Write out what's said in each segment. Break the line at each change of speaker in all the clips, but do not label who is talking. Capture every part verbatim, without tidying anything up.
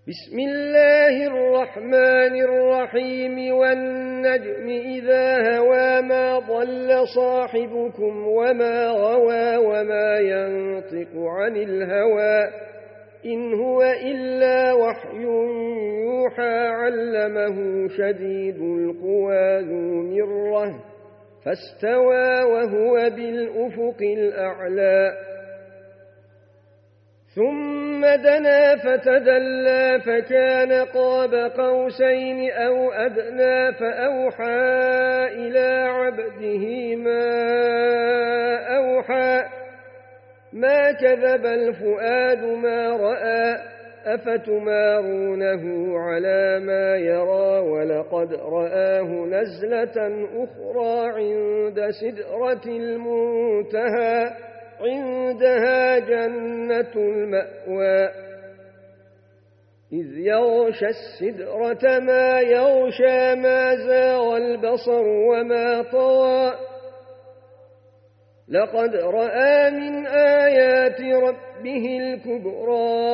بسم الله الرحمن الرحيم والنجم إذا هوى ما ضل صاحبكم وما غوى وما ينطق عن الهوى إن هو إلا وحي يوحى علمه شديد القوى ذو مرة فاستوى وهو بالأفق الأعلى ثم دنا فتدلى فكان قاب قوسين أو أدنى فأوحى إلى عبده ما أوحى ما كذب الفؤاد ما رأى أفتمارونه على ما يرى ولقد رآه نزلة أخرى عند سدرة المنتهى عندها جنة المأوى إذ يغشى السدرة ما يغشى ما زاغ البصر وما طغى لقد رأى من آيات ربه الكبرى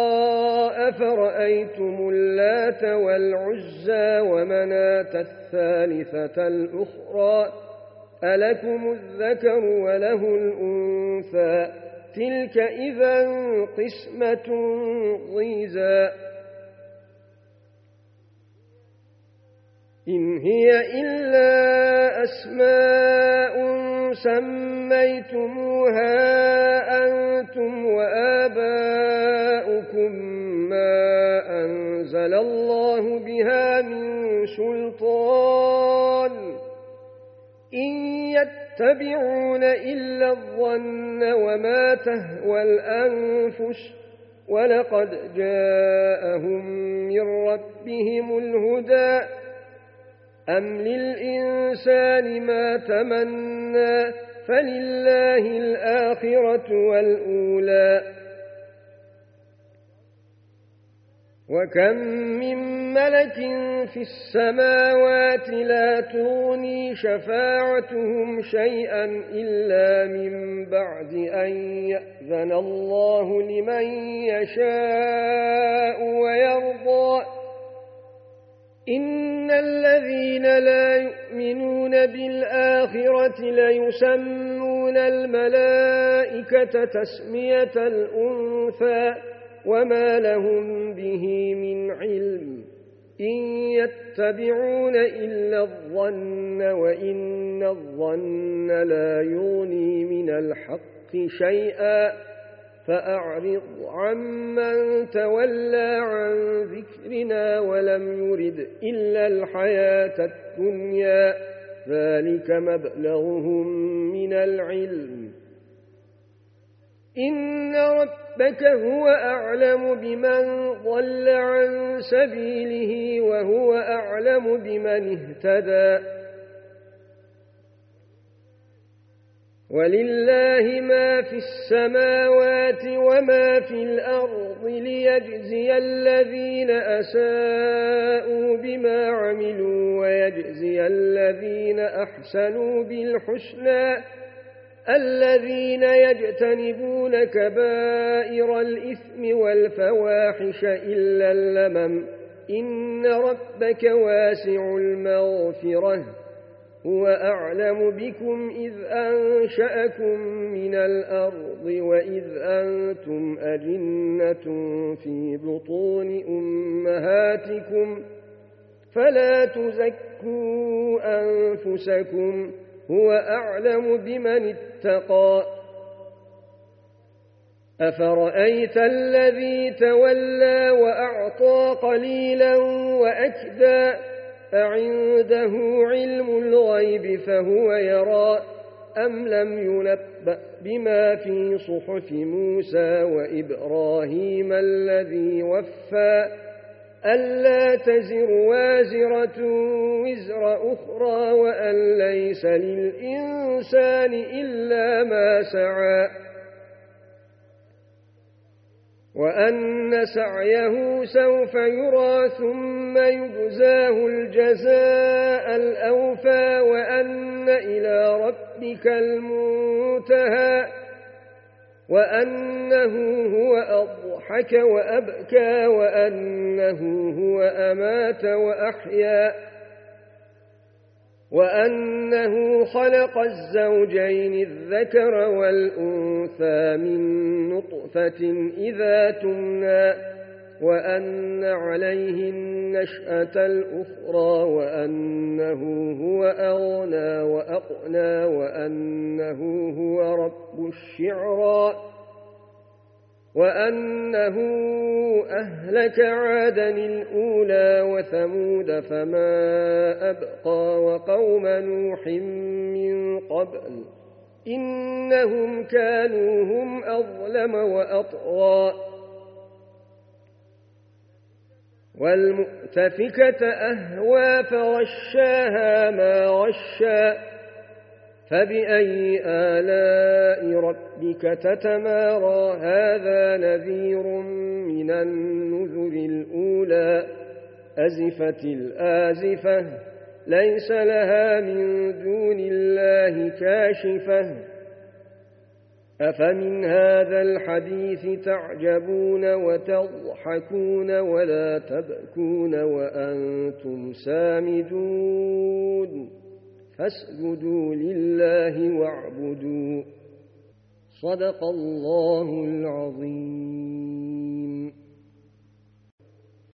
أفرأيتم اللات والعزى ومناة الثالثة الأخرى ألكم الذكر وله الأنثى تلك إذا قسمة ضيزى إن هي إلا أسماء سميتموها أنتم وآباؤكم ما أنزل الله بها من سلطان إن يتبعون إلا الظن وما تهوى الأنفس ولقد جاءهم من ربهم الهدى أم للإنسان ما تمنى فلله الآخرة والأولى وكم من ملك في السماوات لا تغني شفاعتهم شيئا إلا من بعد أن يأذن الله لمن يشاء ويرضى إن الذين لا يؤمنون بالآخرة ليسمون الملائكة تسمية الأنثى وما لهم به من علم إن يتبعون إلا الظن وإن الظن لا يغني من الحق شيئا فأعرض عمن تولى عن ذكرنا ولم يرد إلا الحياة الدنيا ذلك مبلغهم من العلم إن ربك هو أعلم بمن ضل عن سبيله وهو أعلم بمن اهتدى ولله ما في السماوات وما في الأرض ليجزي الذين أساءوا بما عملوا ويجزي الذين أحسنوا بالحسنى الذين يجتنبون كبائر الإثم والفواحش إلا اللمم إن ربك واسع المغفرة هو أعلم بكم إذ أنشأكم من الأرض وإذ أنتم أجنة في بطون أمهاتكم فلا تزكوا أنفسكم هو أعلم بمن اتقى أفرأيت الذي تولى وأعطى قليلا وأكدى أعنده علم الغيب فهو يرى أم لم ينبأ بما في صحف موسى وإبراهيم الذي وفى ألا تزر وازرة وزر أخرى وأن ليس للإنسان إلا ما سعى وأن سعيه سوف يرى ثم يجزاه الجزاء الأوفى وأن إلى ربك المنتهى وأنه هو أضحك وأبكى وأنه هو أمات وأحيا وأنه خلق الزوجين الذكر والأنثى من نطفة إذا تمنى وأن عليه النشأة الأخرى وأنه هو أغنى وأقنى وأنه هو رب الشعرى وأنه أهلك عادا الأولى وثمود فما أبقى وقوم نوح من قبل إنهم كانوا هم أظلم وأطغى والمؤتفكة أهوى فغشاها ما غشا فبأي آلاء ربك تتمارى هذا نذير من النذر الأولى أزفت الآزفة ليس لها من دون الله كاشفة أفمن هذا الحديث تعجبون وتضحكون ولا تبكون وأنتم سامدون فاسجدوا لله واعبدوا صدق الله العظيم.